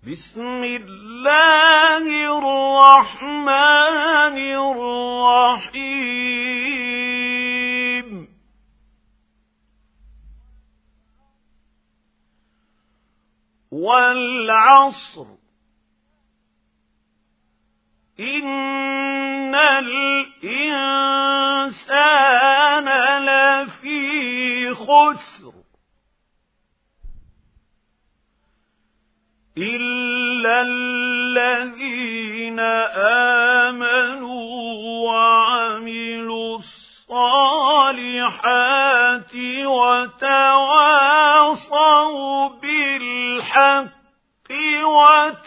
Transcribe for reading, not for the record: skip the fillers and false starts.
بسم الله الرحمن الرحيم والعصر إن الإنسان لفي خسر إلا الذين آمنوا وعملوا الصالحات وتواصوا بالحق